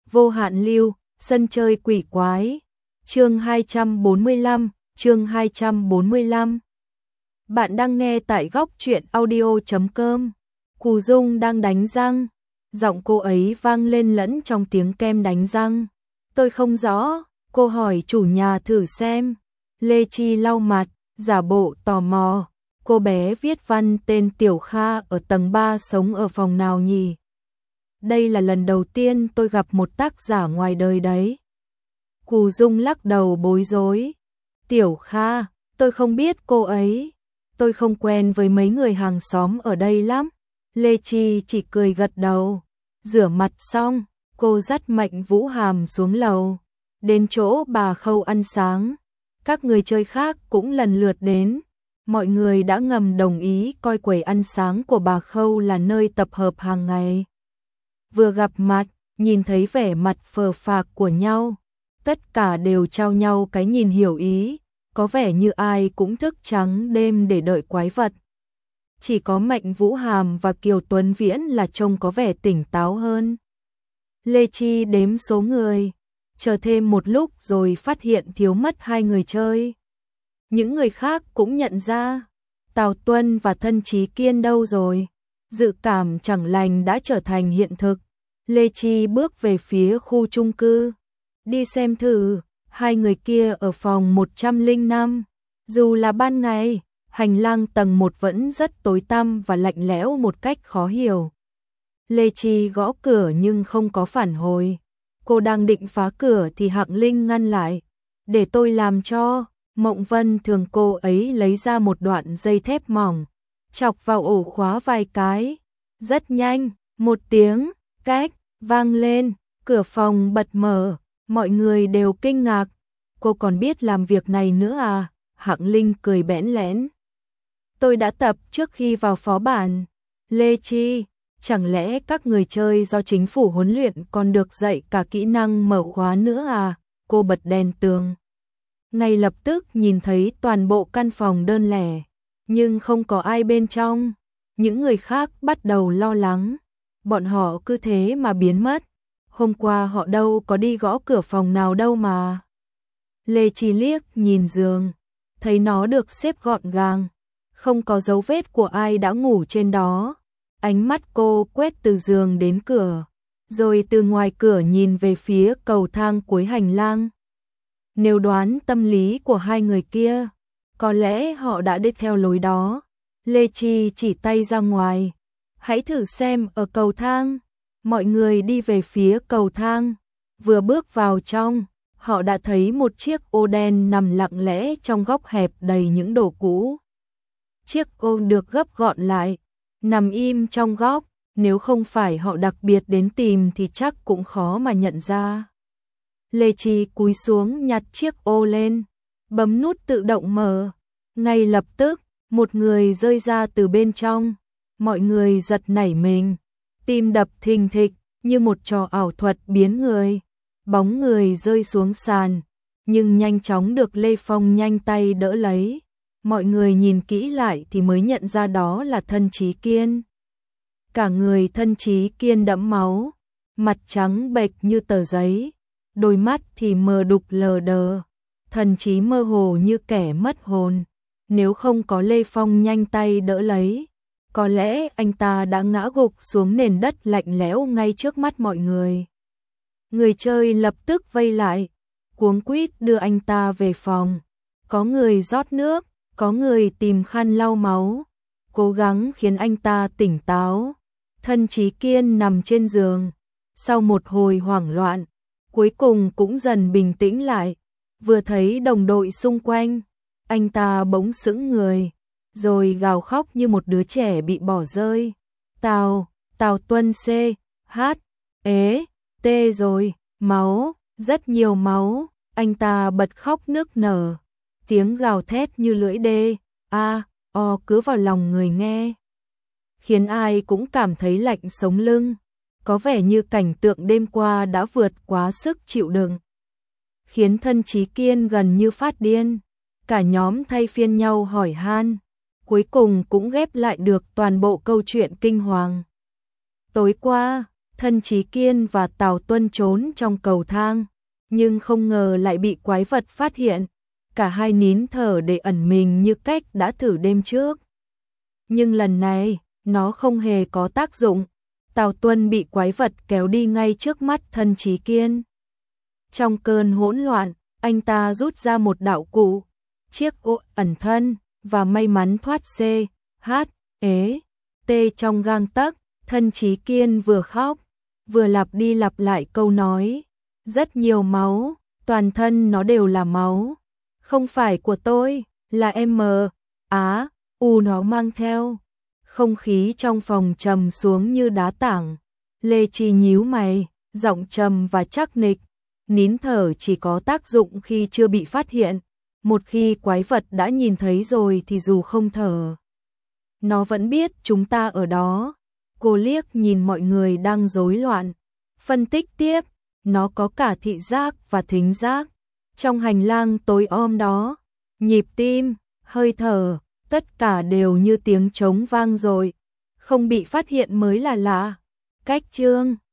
Vô hạn lưu, sân chơi quỷ quái. Chương 245, chương 245. Bạn đang nghe tại góc truyện audio.com. Cù Dung đang đánh răng, giọng cô ấy vang lên lẫn trong tiếng kem đánh răng. Tôi không rõ, cô hỏi chủ nhà thử xem. Lê Chi lau mặt, giả bộ tò mò. Cô bé viết văn tên Tiểu Kha ở tầng 3 sống ở phòng nào nhỉ? Đây là lần đầu tiên tôi gặp một tác giả ngoài đời đấy. Cù Dung lắc đầu bối rối. Tiểu Kha, tôi không biết cô ấy. Tôi không quen với mấy người hàng xóm ở đây lắm. Lê Chi chỉ cười gật đầu. Rửa mặt xong, cô dắt Mạnh Vũ Hàm xuống lầu. Đến chỗ bà Khâu ăn sáng. Các người chơi khác cũng lần lượt đến. Mọi người đã ngầm đồng ý coi quầy ăn sáng của bà Khâu là nơi tập hợp hàng ngày. Vừa gặp mặt, nhìn thấy vẻ mặt phờ phạc của nhau. Tất cả đều trao nhau cái nhìn hiểu ý. Có vẻ như ai cũng thức trắng đêm để đợi quái vật. Chỉ có Mạnh Vũ Hàm và Kiều Tuấn Viễn là trông có vẻ tỉnh táo hơn. Lê Chi đếm số người, chờ thêm một lúc rồi phát hiện thiếu mất 2 người chơi. Những người khác cũng nhận ra, Tào Tuân và Thân Chí Kiên đâu rồi? Dự cảm chẳng lành đã trở thành hiện thực. Lê Chi bước về phía khu chung cư, đi xem thử. 2 người kia ở phòng 105. Dù là ban ngày, hành lang tầng 1 vẫn rất tối tăm và lạnh lẽo một cách khó hiểu. Lê Chi gõ cửa nhưng không có phản hồi. Cô đang định phá cửa thì Hạng Linh ngăn lại. Để tôi làm cho. Mộng Vân thường cô ấy lấy ra một đoạn dây thép mỏng, chọc vào ổ khóa vài cái. Rất nhanh, một tiếng két vang lên, cửa phòng bật mở. Mọi người đều kinh ngạc. Cô còn biết làm việc này nữa à? Hạng Linh cười bẽn lẽn. Tôi đã tập trước khi vào phó bản. Lê Chi, chẳng lẽ các người chơi do chính phủ huấn luyện còn được dạy cả kỹ năng mở khóa nữa à? Cô bật đèn tường. Ngay lập tức nhìn thấy toàn bộ căn phòng đơn lẻ, nhưng không có ai bên trong. Những người khác bắt đầu lo lắng. Bọn họ cứ thế mà biến mất. Hôm qua họ đâu có đi gõ cửa phòng nào đâu mà. Lê Chi liếc nhìn giường, thấy nó được xếp gọn gàng, không có dấu vết của ai đã ngủ trên đó. Ánh mắt cô quét từ giường đến cửa, rồi từ ngoài cửa nhìn về phía cầu thang cuối hành lang. Nếu đoán tâm lý của 2 người kia, có lẽ họ đã đi theo lối đó. Lê Chi chỉ tay ra ngoài. Hãy thử xem ở cầu thang. Mọi người đi về phía cầu thang. Vừa bước vào trong, họ đã thấy một chiếc ô đen nằm lặng lẽ trong góc hẹp đầy những đồ cũ. Chiếc ô được gấp gọn lại, nằm im trong góc. Nếu không phải họ đặc biệt đến tìm thì chắc cũng khó mà nhận ra. Lê Chi cúi xuống nhặt chiếc ô lên, bấm nút tự động mở. Ngay lập tức, một người rơi ra từ bên trong. Mọi người giật nảy mình, tim đập thình thịch như một trò ảo thuật biến người. Bóng người rơi xuống sàn, nhưng nhanh chóng được Lê Phong nhanh tay đỡ lấy. Mọi người nhìn kỹ lại thì mới nhận ra đó là Thân Chí Kiên. Cả người Thân Chí Kiên đẫm máu, mặt trắng bệch như tờ giấy, đôi mắt thì mờ đục lờ đờ, thần trí mơ hồ như kẻ mất hồn. Nếu không có Lê Phong nhanh tay đỡ lấy, có lẽ anh ta đã ngã gục xuống nền đất lạnh lẽo ngay trước mắt mọi người. Người chơi lập tức vây lại, cuống quýt đưa anh ta về phòng. Có người rót nước, có người tìm khăn lau máu, cố gắng khiến anh ta tỉnh táo. Thân Chí Kiên nằm trên giường, sau một hồi hoảng loạn, cuối cùng cũng dần bình tĩnh lại. Vừa thấy đồng đội xung quanh, anh ta bỗng sững người, rồi gào khóc như một đứa trẻ bị bỏ rơi. Tào Tuân C, H, ế, T rồi, máu, rất nhiều máu. Anh ta bật khóc nức nở, tiếng gào thét như lưỡi đê, a, o cứ vào lòng người nghe, khiến ai cũng cảm thấy lạnh sống lưng. Có vẻ như cảnh tượng đêm qua đã vượt quá sức chịu đựng, khiến Thân Chí Kiên gần như phát điên. Cả nhóm thay phiên nhau hỏi han, cuối cùng cũng ghép lại được toàn bộ câu chuyện kinh hoàng. Tối qua, Thân Chí Kiên và Tào Tuân trốn trong cầu thang, nhưng không ngờ lại bị quái vật phát hiện. Cả hai nín thở để ẩn mình như cách đã thử đêm trước. Nhưng lần này, nó không hề có tác dụng. Tào Tuân bị quái vật kéo đi ngay trước mắt Thân Chí Kiên. Trong cơn hỗn loạn, anh ta rút ra một đạo cụ, chiếc ô ẩn thân, và may mắn thoát C.H.E.T trong gang tấc. Thân Chí Kiên vừa khóc, vừa lặp đi lặp lại câu nói, rất nhiều máu, toàn thân nó đều là máu. Không phải của tôi, là M.A.U nó mang theo. Không khí trong phòng trầm xuống như đá tảng. Lê Chi nhíu mày, giọng trầm và chắc nịch. Nín thở chỉ có tác dụng khi chưa bị phát hiện. Một khi quái vật đã nhìn thấy rồi thì dù không thở, nó vẫn biết chúng ta ở đó. Cô liếc nhìn mọi người đang rối loạn. Phân tích tiếp, nó có cả thị giác và thính giác. Trong hành lang tối om đó, nhịp tim, hơi thở, tất cả đều như tiếng trống vang rồi. Không bị phát hiện mới là lạ. Cách chương